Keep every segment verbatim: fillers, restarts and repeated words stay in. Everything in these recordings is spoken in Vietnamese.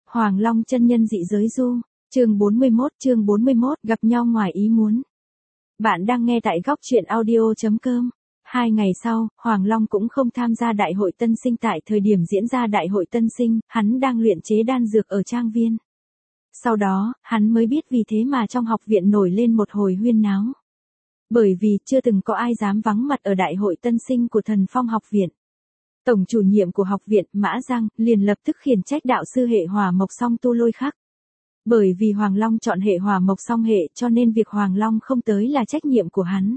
Hoàng Long chân nhân dị giới du, chương bốn mươi mốt, chương bốn mươi mốt, gặp nhau ngoài ý muốn. Bạn đang nghe tại góc truyện audio chấm com. Hai ngày sau, Hoàng Long cũng không tham gia đại hội tân sinh. Tại thời điểm diễn ra đại hội tân sinh, hắn đang luyện chế đan dược ở trang viên. Sau đó, hắn mới biết vì thế mà trong học viện nổi lên một hồi huyên náo. Bởi vì chưa từng có ai dám vắng mặt ở đại hội tân sinh của Thần Phong học viện. Tổng chủ nhiệm của học viện, Mã Giang, liền lập tức khiển trách đạo sư hệ hỏa mộc song tu Lôi Khắc. Bởi vì Hoàng Long chọn hệ hỏa mộc song hệ cho nên việc Hoàng Long không tới là trách nhiệm của hắn.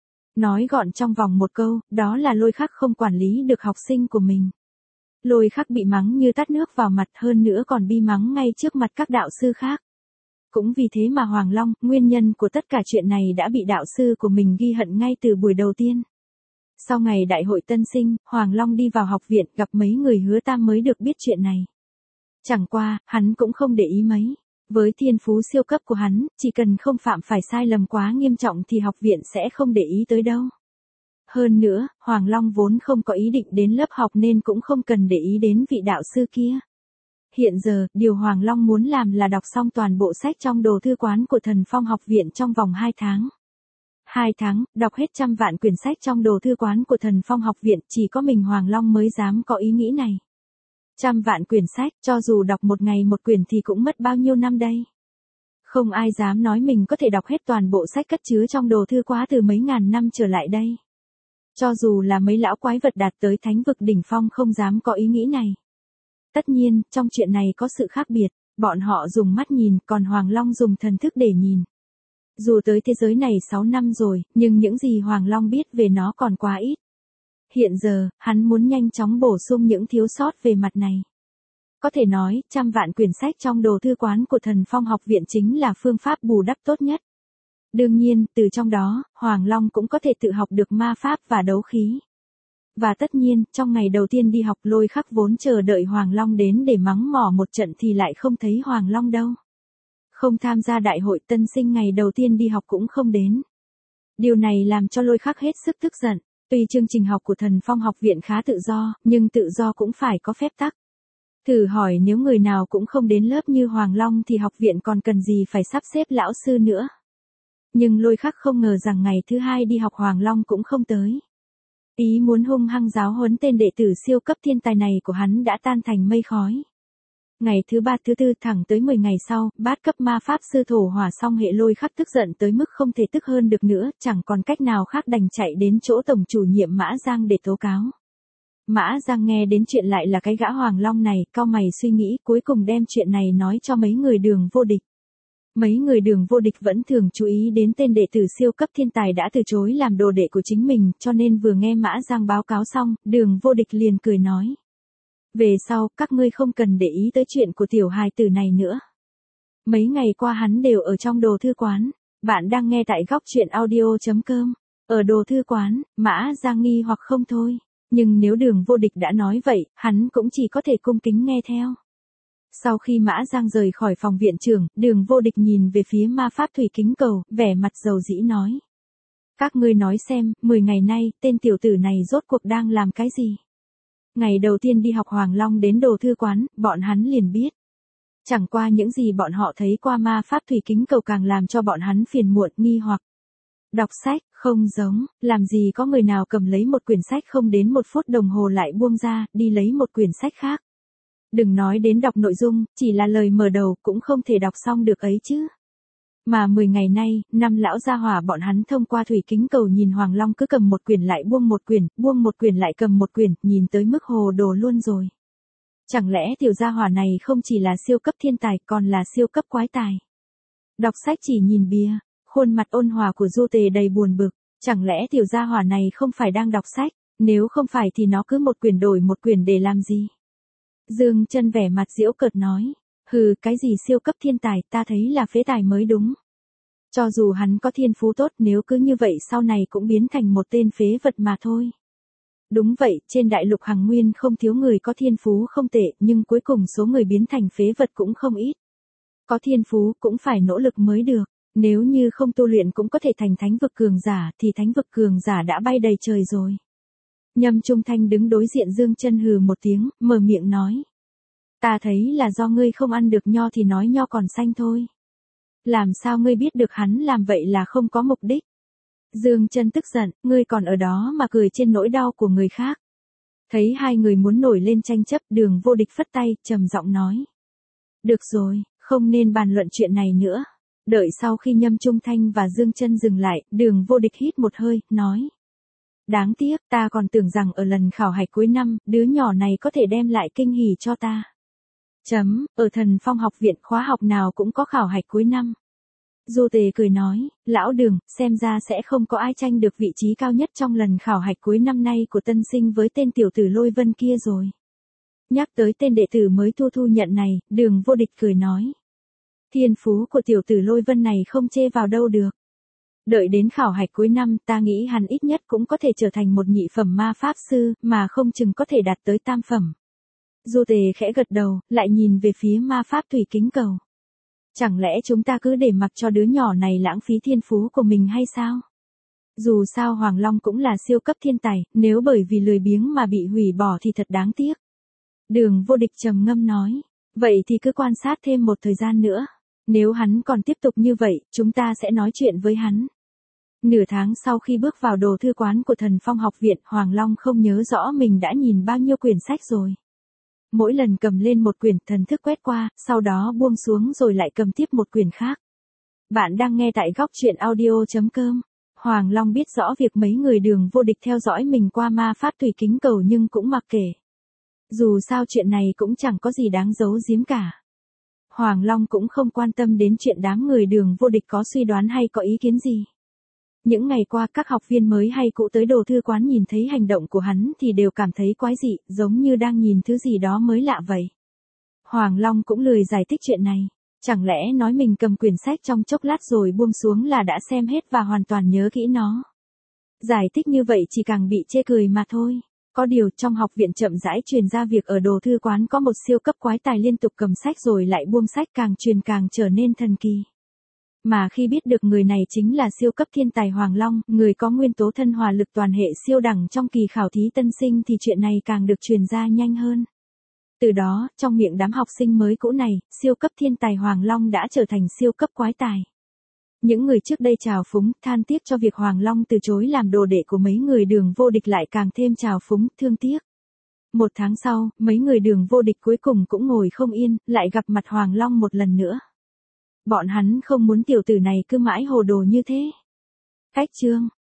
Nói gọn trong vòng một câu, đó là Lôi Khắc không quản lý được học sinh của mình. Lôi Khắc bị mắng như tát nước vào mặt, hơn nữa còn bi mắng ngay trước mặt các đạo sư khác. Cũng vì thế mà Hoàng Long, nguyên nhân của tất cả chuyện này đã bị đạo sư của mình ghi hận ngay từ buổi đầu tiên. Sau ngày đại hội tân sinh, Hoàng Long đi vào học viện gặp mấy người Hứa Tam mới được biết chuyện này. Chẳng qua, hắn cũng không để ý mấy. Với thiên phú siêu cấp của hắn, chỉ cần không phạm phải sai lầm quá nghiêm trọng thì học viện sẽ không để ý tới đâu. Hơn nữa, Hoàng Long vốn không có ý định đến lớp học nên cũng không cần để ý đến vị đạo sư kia. Hiện giờ, điều Hoàng Long muốn làm là đọc xong toàn bộ sách trong đồ thư quán của Thần Phong học viện trong vòng hai tháng. Hai tháng, đọc hết trăm vạn quyển sách trong đồ thư quán của Thần Phong học viện, chỉ có mình Hoàng Long mới dám có ý nghĩ này. Trăm vạn quyển sách, cho dù đọc một ngày một quyển thì cũng mất bao nhiêu năm đây. Không ai dám nói mình có thể đọc hết toàn bộ sách cất chứa trong đồ thư quá từ mấy ngàn năm trở lại đây. Cho dù là mấy lão quái vật đạt tới thánh vực đỉnh phong không dám có ý nghĩ này. Tất nhiên, trong chuyện này có sự khác biệt, bọn họ dùng mắt nhìn, còn Hoàng Long dùng thần thức để nhìn. Dù tới thế giới này sáu năm rồi, nhưng những gì Hoàng Long biết về nó còn quá ít. Hiện giờ, hắn muốn nhanh chóng bổ sung những thiếu sót về mặt này. Có thể nói, trăm vạn quyển sách trong đồ thư quán của Thần Phong học viện chính là phương pháp bù đắp tốt nhất. Đương nhiên, từ trong đó, Hoàng Long cũng có thể tự học được ma pháp và đấu khí. Và tất nhiên, trong ngày đầu tiên đi học Lôi Khắc vốn chờ đợi Hoàng Long đến để mắng mỏ một trận thì lại không thấy Hoàng Long đâu. Không tham gia đại hội tân sinh ngày đầu tiên đi học cũng không đến. Điều này làm cho Lôi Khắc hết sức tức giận. Tuy chương trình học của Thần Phong học viện khá tự do, nhưng tự do cũng phải có phép tắc. Thử hỏi nếu người nào cũng không đến lớp như Hoàng Long thì học viện còn cần gì phải sắp xếp lão sư nữa. Nhưng Lôi Khắc không ngờ rằng ngày thứ hai đi học Hoàng Long cũng không tới. Ý muốn hung hăng giáo huấn tên đệ tử siêu cấp thiên tài này của hắn đã tan thành mây khói. Ngày thứ ba thứ tư thẳng tới mười ngày sau, bát cấp ma pháp sư thổ hỏa song hệ Lôi Khắc tức giận tới mức không thể tức hơn được nữa, chẳng còn cách nào khác đành chạy đến chỗ tổng chủ nhiệm Mã Giang để tố cáo. Mã Giang nghe đến chuyện lại là cái gã Hoàng Long này, cau mày suy nghĩ cuối cùng đem chuyện này nói cho mấy người Đường Vô Địch. Mấy người Đường Vô Địch vẫn thường chú ý đến tên đệ tử siêu cấp thiên tài đã từ chối làm đồ đệ của chính mình, cho nên vừa nghe Mã Giang báo cáo xong, Đường Vô Địch liền cười nói. Về sau, các ngươi không cần để ý tới chuyện của tiểu hài tử này nữa. Mấy ngày qua hắn đều ở trong đồ thư quán. Bạn đang nghe tại góc truyện audio chấm com. Ở đồ thư quán, Mã Giang nghi hoặc không thôi. Nhưng nếu Đường Vô Địch đã nói vậy, hắn cũng chỉ có thể cung kính nghe theo. Sau khi Mã Giang rời khỏi phòng viện trưởng, Đường Vô Địch nhìn về phía ma pháp thủy kính cầu, vẻ mặt dầu dĩ nói. Các ngươi nói xem, mười ngày nay, tên tiểu tử này rốt cuộc đang làm cái gì? Ngày đầu tiên đi học Hoàng Long đến đồ thư quán, bọn hắn liền biết. Chẳng qua những gì bọn họ thấy qua ma pháp thủy kính cầu càng làm cho bọn hắn phiền muộn nghi hoặc. Đọc sách, không giống, làm gì có người nào cầm lấy một quyển sách không đến một phút đồng hồ lại buông ra, đi lấy một quyển sách khác. Đừng nói đến đọc nội dung, chỉ là lời mở đầu cũng không thể đọc xong được ấy chứ. Mà mười ngày nay, năm lão gia hỏa bọn hắn thông qua thủy kính cầu nhìn Hoàng Long cứ cầm một quyển lại buông một quyển, buông một quyển lại cầm một quyển, nhìn tới mức hồ đồ luôn rồi. Chẳng lẽ tiểu gia hỏa này không chỉ là siêu cấp thiên tài còn là siêu cấp quái tài. Đọc sách chỉ nhìn bìa, khuôn mặt ôn hòa của Du Tề đầy buồn bực, chẳng lẽ tiểu gia hỏa này không phải đang đọc sách, nếu không phải thì nó cứ một quyển đổi một quyển để làm gì. Dương Chân vẻ mặt giễu cợt nói. Hừ, cái gì siêu cấp thiên tài, ta thấy là phế tài mới đúng. Cho dù hắn có thiên phú tốt, nếu cứ như vậy sau này cũng biến thành một tên phế vật mà thôi. Đúng vậy, trên đại lục Hằng Nguyên không thiếu người có thiên phú không tệ, nhưng cuối cùng số người biến thành phế vật cũng không ít. Có thiên phú cũng phải nỗ lực mới được, nếu như không tu luyện cũng có thể thành thánh vực cường giả, thì thánh vực cường giả đã bay đầy trời rồi. Nhâm Trung Thanh đứng đối diện Dương Chân hừ một tiếng, mở miệng nói. Ta thấy là do ngươi không ăn được nho thì nói nho còn xanh thôi. Làm sao ngươi biết được hắn làm vậy là không có mục đích? Dương Chân tức giận, ngươi còn ở đó mà cười trên nỗi đau của người khác. Thấy hai người muốn nổi lên tranh chấp, Đường Vô Địch phất tay, trầm giọng nói. Được rồi, không nên bàn luận chuyện này nữa. Đợi sau khi Nhâm Trung Thanh và Dương Chân dừng lại, Đường Vô Địch hít một hơi, nói. Đáng tiếc, ta còn tưởng rằng ở lần khảo hạch cuối năm, đứa nhỏ này có thể đem lại kinh hỉ cho ta. Chấm, ở Thần Phong học viện khóa học nào cũng có khảo hạch cuối năm. Du Tề cười nói, lão Đường, xem ra sẽ không có ai tranh được vị trí cao nhất trong lần khảo hạch cuối năm nay của tân sinh với tên tiểu tử Lôi Vân kia rồi. Nhắc tới tên đệ tử mới thu thu nhận này, Đường Vô Địch cười nói. Thiên phú của tiểu tử Lôi Vân này không chê vào đâu được. Đợi đến khảo hạch cuối năm, ta nghĩ hắn ít nhất cũng có thể trở thành một nhị phẩm ma pháp sư, mà không chừng có thể đạt tới tam phẩm. Du Tề khẽ gật đầu, lại nhìn về phía ma pháp thủy kính cầu. Chẳng lẽ chúng ta cứ để mặc cho đứa nhỏ này lãng phí thiên phú của mình hay sao? Dù sao Hoàng Long cũng là siêu cấp thiên tài, nếu bởi vì lười biếng mà bị hủy bỏ thì thật đáng tiếc. Đường Vô Địch trầm ngâm nói, vậy thì cứ quan sát thêm một thời gian nữa. Nếu hắn còn tiếp tục như vậy, chúng ta sẽ nói chuyện với hắn. Nửa tháng sau khi bước vào đồ thư quán của Thần Phong học viện, Hoàng Long không nhớ rõ mình đã nhìn bao nhiêu quyển sách rồi. Mỗi lần cầm lên một quyển, thần thức quét qua, sau đó buông xuống rồi lại cầm tiếp một quyển khác. Bạn đang nghe tại góc truyện audio chấm com. Hoàng Long biết rõ việc mấy người Đường Vô Địch theo dõi mình qua ma pháp thủy kính cầu nhưng cũng mặc kệ. Dù sao chuyện này cũng chẳng có gì đáng giấu giếm cả. Hoàng Long cũng không quan tâm đến chuyện đám người Đường Vô Địch có suy đoán hay có ý kiến gì. Những ngày qua các học viên mới hay cũ tới đồ thư quán nhìn thấy hành động của hắn thì đều cảm thấy quái dị, giống như đang nhìn thứ gì đó mới lạ vậy. Hoàng Long cũng lười giải thích chuyện này. Chẳng lẽ nói mình cầm quyển sách trong chốc lát rồi buông xuống là đã xem hết và hoàn toàn nhớ kỹ nó. Giải thích như vậy chỉ càng bị chê cười mà thôi. Có điều trong học viện chậm rãi truyền ra việc ở đồ thư quán có một siêu cấp quái tài liên tục cầm sách rồi lại buông sách, càng truyền càng trở nên thần kỳ. Mà khi biết được người này chính là siêu cấp thiên tài Hoàng Long, người có nguyên tố thân hòa lực toàn hệ siêu đẳng trong kỳ khảo thí tân sinh, thì chuyện này càng được truyền ra nhanh hơn. Từ đó, trong miệng đám học sinh mới cũ này, siêu cấp thiên tài Hoàng Long đã trở thành siêu cấp quái tài. Những người trước đây trào phúng, than tiếc cho việc Hoàng Long từ chối làm đồ đệ của mấy người Đường Vô Địch lại càng thêm trào phúng, thương tiếc. Một tháng sau, mấy người Đường Vô Địch cuối cùng cũng ngồi không yên, lại gặp mặt Hoàng Long một lần nữa. Bọn hắn không muốn tiểu tử này cứ mãi hồ đồ như thế. Cách chương